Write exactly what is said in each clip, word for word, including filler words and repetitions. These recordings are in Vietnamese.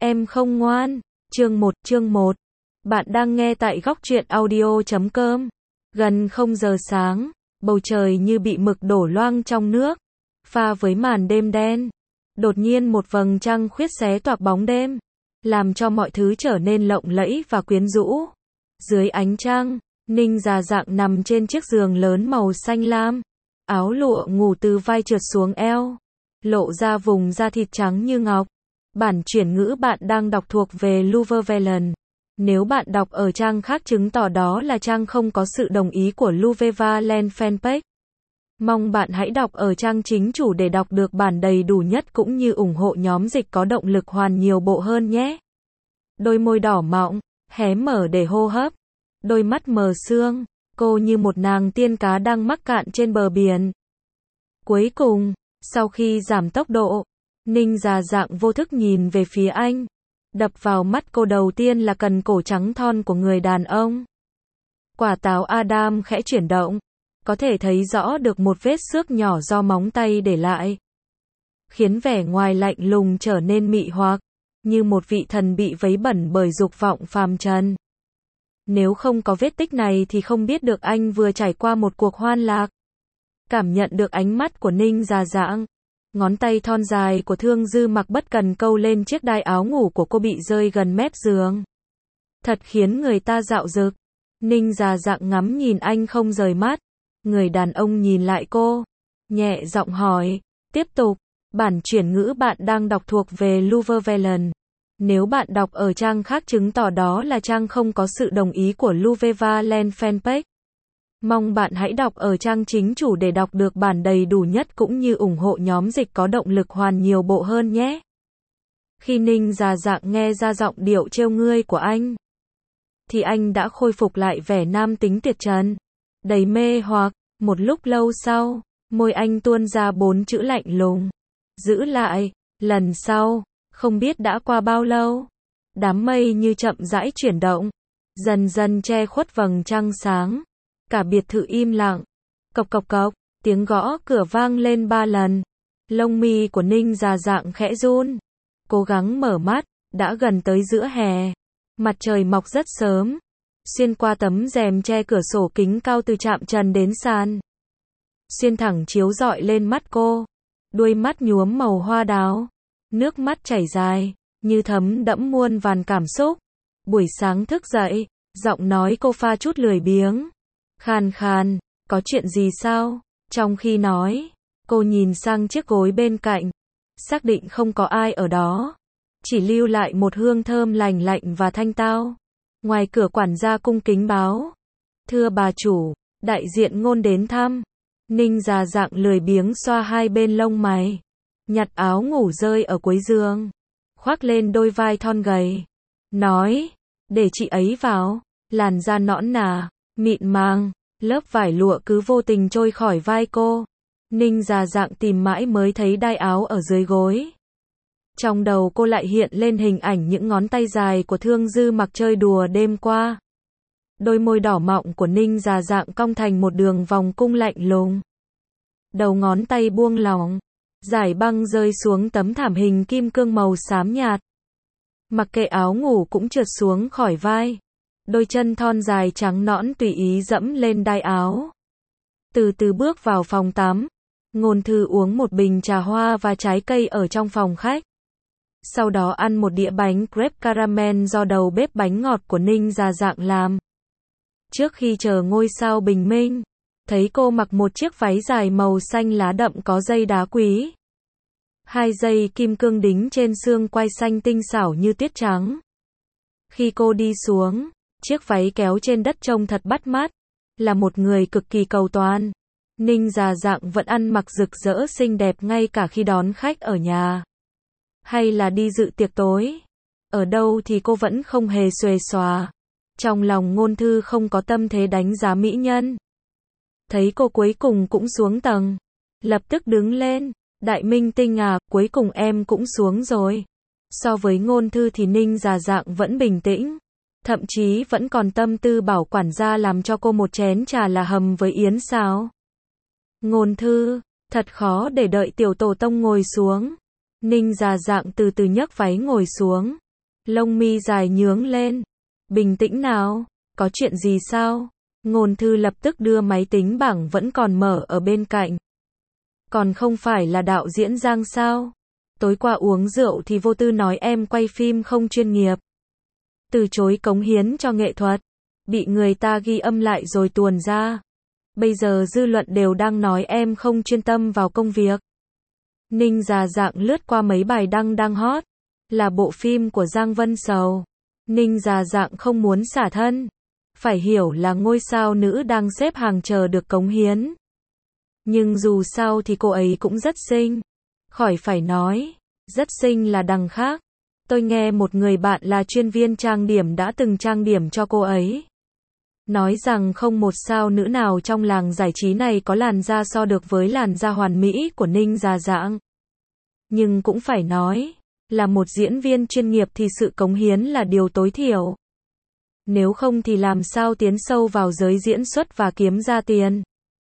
Em không ngoan. Chương một, chương một. Bạn đang nghe tại góc truyện audio chấm com. Gần không giờ sáng, bầu trời như bị mực đổ loang trong nước, pha với màn đêm đen. Đột nhiên một vầng trăng khuyết xé toạc bóng đêm, làm cho mọi thứ trở nên lộng lẫy và quyến rũ. Dưới ánh trăng, Ninh già dạng nằm trên chiếc giường lớn màu xanh lam, áo lụa ngủ từ vai trượt xuống eo, lộ ra vùng da thịt trắng như ngọc. Bản chuyển ngữ bạn đang đọc thuộc về Luvevelen. Nếu bạn đọc ở trang khác chứng tỏ đó là trang không có sự đồng ý của Luvevelen fanpage. Mong bạn hãy đọc ở trang chính chủ để đọc được bản đầy đủ nhất cũng như ủng hộ nhóm dịch có động lực hoàn nhiều bộ hơn nhé. Đôi môi đỏ mọng, hé mở để hô hấp. Đôi mắt mờ sương, cô như một nàng tiên cá đang mắc cạn trên bờ biển. Cuối cùng, sau khi giảm tốc độ, Ninh già dạng vô thức nhìn về phía anh. Đập vào mắt cô đầu tiên là cần cổ trắng thon của người đàn ông. Quả táo Adam khẽ chuyển động, có thể thấy rõ được một vết xước nhỏ do móng tay để lại, khiến vẻ ngoài lạnh lùng trở nên mị hoặc, như một vị thần bị vấy bẩn bởi dục vọng phàm trần. Nếu không có vết tích này thì không biết được anh vừa trải qua một cuộc hoan lạc. Cảm nhận được ánh mắt của Ninh già dạng, ngón tay thon dài của Thương Dư Mặc bất cần câu lên chiếc đai áo ngủ của cô bị rơi gần mép giường. Thật khiến người ta dạo dực. Ninh già dạng ngắm nhìn anh không rời mắt. Người đàn ông nhìn lại cô, nhẹ giọng hỏi, tiếp tục. Bản chuyển ngữ bạn đang đọc thuộc về Luvevelen. Nếu bạn đọc ở trang khác chứng tỏ đó là trang không có sự đồng ý của Luvevelen fanpage. Mong bạn hãy đọc ở trang chính chủ để đọc được bản đầy đủ nhất cũng như ủng hộ nhóm dịch có động lực hoàn nhiều bộ hơn nhé. Khi Ninh già dạng nghe ra giọng điệu trêu ngươi của anh, thì anh đã khôi phục lại vẻ nam tính tuyệt trần, đầy mê hoặc. Một lúc lâu sau, môi anh tuôn ra bốn chữ lạnh lùng. Giữ lại, lần sau. Không biết đã qua bao lâu, đám mây như chậm rãi chuyển động, dần dần che khuất vầng trăng sáng. Cả biệt thự im lặng. Cộc cộc cộc, tiếng gõ cửa vang lên ba lần. Lông mi của Ninh già dạng khẽ run. Cố gắng mở mắt, đã gần tới giữa hè. Mặt trời mọc rất sớm, xuyên qua tấm rèm che cửa sổ kính cao từ chạm trần đến sàn, xuyên thẳng chiếu rọi lên mắt cô. Đuôi mắt nhuốm màu hoa đào, nước mắt chảy dài, như thấm đẫm muôn vàn cảm xúc. Buổi sáng thức dậy, giọng nói cô pha chút lười biếng, khàn khàn, có chuyện gì sao? Trong khi nói, cô nhìn sang chiếc gối bên cạnh, xác định không có ai ở đó, chỉ lưu lại một hương thơm lành lạnh và thanh tao. Ngoài cửa quản gia cung kính báo, thưa bà chủ, đại diện Ngôn đến thăm. Ninh già dạng lười biếng xoa hai bên lông mày, nhặt áo ngủ rơi ở cuối giường, khoác lên đôi vai thon gầy, nói, để chị ấy vào. Làn da nõn nà, mịn màng, lớp vải lụa cứ vô tình trôi khỏi vai cô. Ninh già dạng tìm mãi mới thấy đai áo ở dưới gối. Trong đầu cô lại hiện lên hình ảnh những ngón tay dài của Thương Dư Mặc chơi đùa đêm qua. Đôi môi đỏ mọng của Ninh già dạng cong thành một đường vòng cung lạnh lùng. Đầu ngón tay buông lỏng, giải băng rơi xuống tấm thảm hình kim cương màu xám nhạt. Mặc kệ áo ngủ cũng trượt xuống khỏi vai. Đôi chân thon dài trắng nõn tùy ý dẫm lên đai áo. Từ từ bước vào phòng tắm. Ngôn Thư uống một bình trà hoa và trái cây ở trong phòng khách. Sau đó ăn một đĩa bánh crepe caramel do đầu bếp bánh ngọt của Ninh già dạng làm. Trước khi chờ ngôi sao bình minh, thấy cô mặc một chiếc váy dài màu xanh lá đậm có dây đá quý. Hai dây kim cương đính trên xương quai xanh tinh xảo như tuyết trắng. Khi cô đi xuống, chiếc váy kéo trên đất trông thật bắt mắt, là một người cực kỳ cầu toàn. Ninh già dạng vẫn ăn mặc rực rỡ xinh đẹp ngay cả khi đón khách ở nhà, hay là đi dự tiệc tối. Ở đâu thì cô vẫn không hề xuề xòa. Trong lòng Ngôn Thư không có tâm thế đánh giá mỹ nhân. Thấy cô cuối cùng cũng xuống tầng, lập tức đứng lên, đại minh tinh à, cuối cùng em cũng xuống rồi. So với Ngôn Thư thì Ninh già dạng vẫn bình tĩnh, thậm chí vẫn còn tâm tư bảo quản gia làm cho cô một chén trà là hầm với yến xào. Ngôn Thư, thật khó để đợi tiểu tổ tông ngồi xuống. Ninh già dạng từ từ nhấc váy ngồi xuống, Lông mi dài nhướng lên. Bình tĩnh nào, có chuyện gì sao? Ngôn Thư lập tức đưa máy tính bảng vẫn còn mở ở bên cạnh. Còn không phải là đạo diễn Giang sao? Tối qua uống rượu thì vô tư nói em quay phim không chuyên nghiệp. Từ chối cống hiến cho nghệ thuật. Bị người ta ghi âm lại rồi tuồn ra. Bây giờ dư luận đều đang nói em không chuyên tâm vào công việc. Ninh Già Dạng lướt qua mấy bài đăng đang hot. Là bộ phim của Giang Vân Sầu. Ninh Già Dạng không muốn xả thân. Phải hiểu là ngôi sao nữ đang xếp hàng chờ được cống hiến. Nhưng dù sao thì cô ấy cũng rất xinh. Khỏi phải nói. Rất xinh là đằng khác. Tôi nghe một người bạn là chuyên viên trang điểm đã từng trang điểm cho cô ấy. Nói rằng không một sao nữ nào trong làng giải trí này có làn da so được với làn da hoàn mỹ của Ninh Già Dạng. Nhưng cũng phải nói, là một diễn viên chuyên nghiệp thì sự cống hiến là điều tối thiểu. Nếu không thì làm sao tiến sâu vào giới diễn xuất và kiếm ra tiền.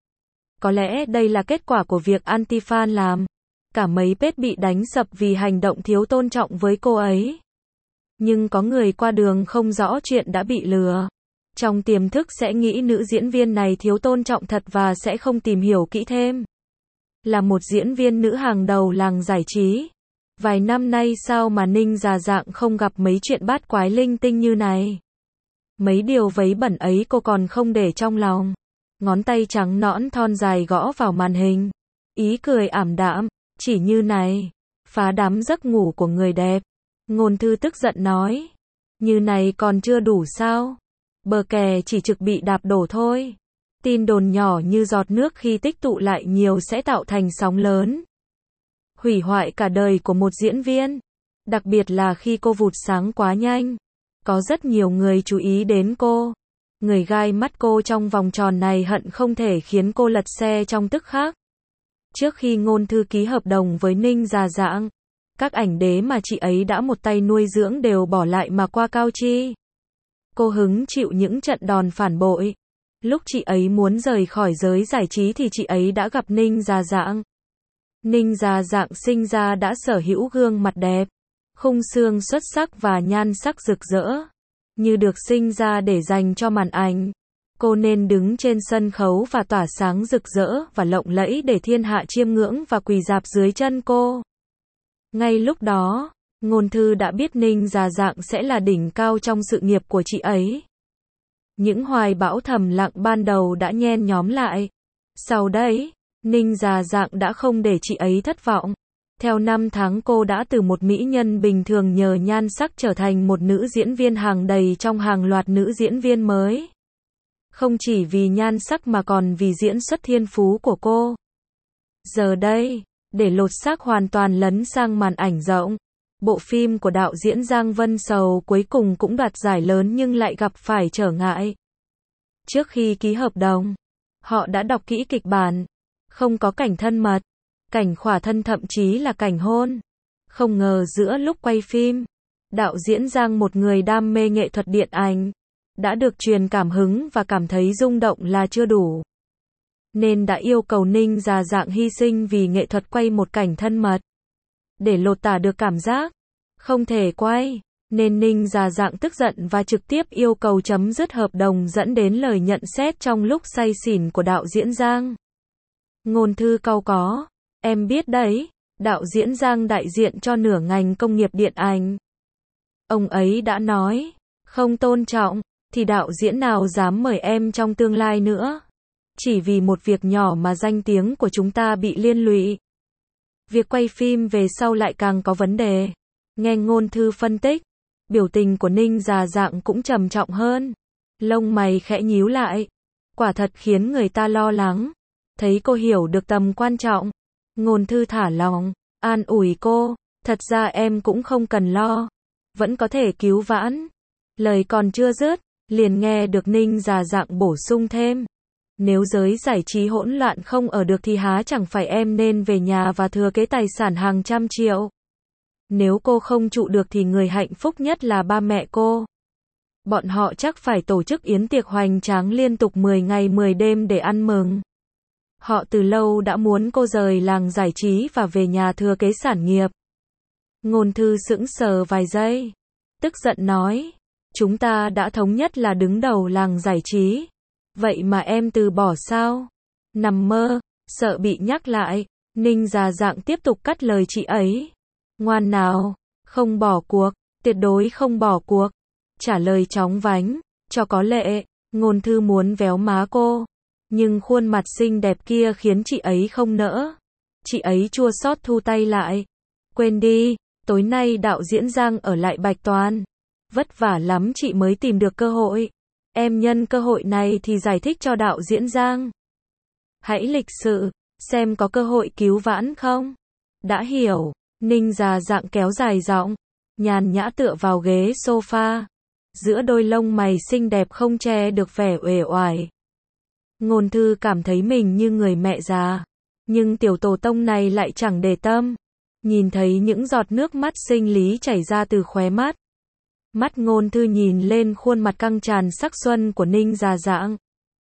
Có lẽ đây là kết quả của việc anti-fan làm. Cả mấy page bị đánh sập vì hành động thiếu tôn trọng với cô ấy. Nhưng có người qua đường không rõ chuyện đã bị lừa. Trong tiềm thức sẽ nghĩ nữ diễn viên này thiếu tôn trọng thật và sẽ không tìm hiểu kỹ thêm. Là một diễn viên nữ hàng đầu làng giải trí. Vài năm nay sao mà Ninh Già Dạng không gặp mấy chuyện bát quái linh tinh như này. Mấy điều vấy bẩn ấy cô còn không để trong lòng. Ngón tay trắng nõn thon dài gõ vào màn hình. Ý cười ảm đạm, chỉ như này. Phá đám giấc ngủ của người đẹp. Ngôn Thư tức giận nói. Như này còn chưa đủ sao? Bờ kè chỉ trực bị đạp đổ thôi. Tin đồn nhỏ như giọt nước khi tích tụ lại nhiều sẽ tạo thành sóng lớn. Hủy hoại cả đời của một diễn viên. Đặc biệt là khi cô vụt sáng quá nhanh. Có rất nhiều người chú ý đến cô. Người gai mắt cô trong vòng tròn này hận không thể khiến cô lật xe trong tức khắc. Trước khi Ngôn Thư ký hợp đồng với Ninh Già Dạng, các ảnh đế mà chị ấy đã một tay nuôi dưỡng đều bỏ lại mà qua Cao Chi. Cô hứng chịu những trận đòn phản bội. Lúc chị ấy muốn rời khỏi giới giải trí thì chị ấy đã gặp Ninh Già Dạng. Ninh Già Dạng sinh ra đã sở hữu gương mặt đẹp, khung xương xuất sắc và nhan sắc rực rỡ. Như được sinh ra để dành cho màn ảnh. Cô nên đứng trên sân khấu và tỏa sáng rực rỡ và lộng lẫy để thiên hạ chiêm ngưỡng và quỳ rạp dưới chân cô. Ngay lúc đó, Ngôn Thư đã biết Ninh Già Dạng sẽ là đỉnh cao trong sự nghiệp của chị ấy. Những hoài bão thầm lặng ban đầu đã nhen nhóm lại. Sau đấy, Ninh Già Dạng đã không để chị ấy thất vọng. Theo năm tháng cô đã từ một mỹ nhân bình thường nhờ nhan sắc trở thành một nữ diễn viên hàng đầy trong hàng loạt nữ diễn viên mới. Không chỉ vì nhan sắc mà còn vì diễn xuất thiên phú của cô. Giờ đây, để lột xác hoàn toàn lấn sang màn ảnh rộng, bộ phim của đạo diễn Giang Vân Sầu cuối cùng cũng đoạt giải lớn nhưng lại gặp phải trở ngại. Trước khi ký hợp đồng, họ đã đọc kỹ kịch bản. Không có cảnh thân mật, cảnh khỏa thân thậm chí là cảnh hôn. Không ngờ giữa lúc quay phim, đạo diễn Giang, một người đam mê nghệ thuật điện ảnh, đã được truyền cảm hứng và cảm thấy rung động là chưa đủ. Nên đã yêu cầu Ninh Già Dạng hy sinh vì nghệ thuật quay một cảnh thân mật. Để lột tả được cảm giác không thể quay, nên Ninh Già Dạng tức giận và trực tiếp yêu cầu chấm dứt hợp đồng, dẫn đến lời nhận xét trong lúc say xỉn của đạo diễn Giang. Ngôn Thư cau có. Em biết đấy, đạo diễn Giang đại diện cho nửa ngành công nghiệp điện ảnh. Ông ấy đã nói, không tôn trọng, thì đạo diễn nào dám mời em trong tương lai nữa. Chỉ vì một việc nhỏ mà danh tiếng của chúng ta bị liên lụy. Việc quay phim về sau lại càng có vấn đề. Nghe Ngôn Thư phân tích, biểu tình của Ninh Già Dạng cũng trầm trọng hơn. Lông mày khẽ nhíu lại. Quả thật khiến người ta lo lắng. Thấy cô hiểu được tầm quan trọng, Ngôn Thư thả lòng, an ủi cô, thật ra em cũng không cần lo, vẫn có thể cứu vãn. Lời còn chưa dứt, liền nghe được Ninh Già Dạng bổ sung thêm. Nếu giới giải trí hỗn loạn không ở được thì há chẳng phải em nên về nhà và thừa kế tài sản hàng trăm triệu. Nếu cô không trụ được thì người hạnh phúc nhất là ba mẹ cô. Bọn họ chắc phải tổ chức yến tiệc hoành tráng liên tục mười ngày mười đêm để ăn mừng. Họ từ lâu đã muốn cô rời làng giải trí và về nhà thừa kế sản nghiệp. Ngôn Thư sững sờ vài giây. tức giận nói. Chúng ta đã thống nhất là đứng đầu làng giải trí. Vậy mà em từ bỏ sao? Nằm mơ, sợ bị nhắc lại. Ninh già dạng tiếp tục cắt lời chị ấy. Ngoan nào, không bỏ cuộc, tuyệt đối không bỏ cuộc. Trả lời chóng vánh, cho có lệ. Ngôn thư muốn véo má cô. Nhưng khuôn mặt xinh đẹp kia khiến chị ấy không nỡ. Chị ấy chua xót thu tay lại. Quên đi, tối nay đạo diễn Giang ở lại Bạch Toàn. Vất vả lắm chị mới tìm được cơ hội. Em nhân cơ hội này thì giải thích cho đạo diễn Giang. Hãy lịch sự, xem có cơ hội cứu vãn không? Đã hiểu, Ninh già dạng kéo dài giọng, nhàn nhã tựa vào ghế sofa. Giữa đôi lông mày xinh đẹp không che được vẻ uể oải. Ngôn thư cảm thấy mình như người mẹ già. Nhưng tiểu tổ tông này lại chẳng để tâm. Nhìn thấy những giọt nước mắt sinh lý chảy ra từ khóe mắt. Mắt ngôn thư nhìn lên khuôn mặt căng tràn sắc xuân của Ninh già dạng.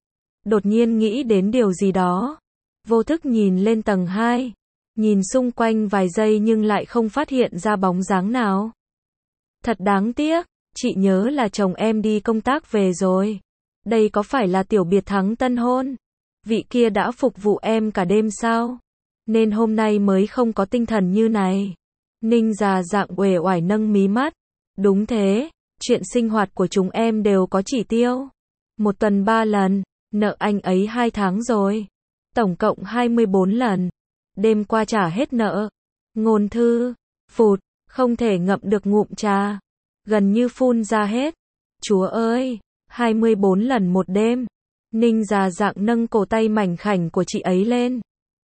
Đột nhiên nghĩ đến điều gì đó. Vô thức nhìn lên tầng hai. Nhìn xung quanh vài giây nhưng lại không phát hiện ra bóng dáng nào. Thật đáng tiếc, chị nhớ là chồng em đi công tác về rồi. Đây có phải là tiểu biệt thắng tân hôn? Vị kia đã phục vụ em cả đêm sao? Nên hôm nay mới không có tinh thần như này. Ninh già dạng uể oải nâng mí mắt. Đúng thế, chuyện sinh hoạt của chúng em đều có chỉ tiêu. Một tuần ba lần, nợ anh ấy hai tháng rồi. Tổng cộng hai mươi bốn lần. Đêm qua trả hết nợ. Ngôn thư, phụt, không thể ngậm được ngụm trà. Gần như phun ra hết. Chúa ơi, hai mươi bốn lần một đêm. Ninh già dạng nâng cổ tay mảnh khảnh của chị ấy lên.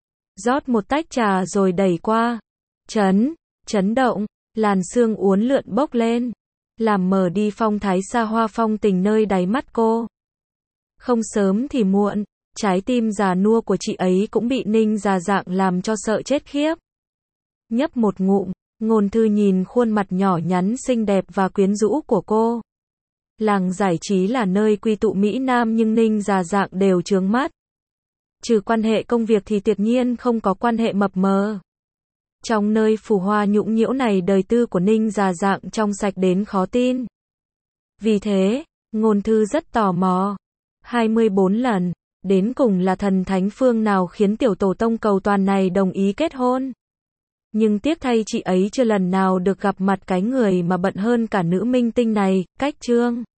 Rót một tách trà rồi đẩy qua. Chấn, chấn động, làn sương uốn lượn bốc lên. Làm mờ đi phong thái xa hoa phong tình nơi đáy mắt cô. Không sớm thì muộn, trái tim già nua của chị ấy cũng bị Ninh già dạng làm cho sợ chết khiếp. Nhấp một ngụm, ngôn thư nhìn khuôn mặt nhỏ nhắn xinh đẹp và quyến rũ của cô. Làng giải trí là nơi quy tụ Mỹ Nam nhưng Ninh già dạng đều chướng mắt. Trừ quan hệ công việc thì tuyệt nhiên không có quan hệ mập mờ. Trong nơi phù hoa nhũng nhiễu này đời tư của Ninh già dạng trong sạch đến khó tin. Vì thế, ngôn thư rất tò mò. hai mươi bốn lần, đến cùng là thần thánh phương nào khiến tiểu tổ tông cầu toàn này đồng ý kết hôn. Nhưng tiếc thay chị ấy chưa lần nào được gặp mặt cái người mà bận hơn cả nữ minh tinh này, Cách Trương.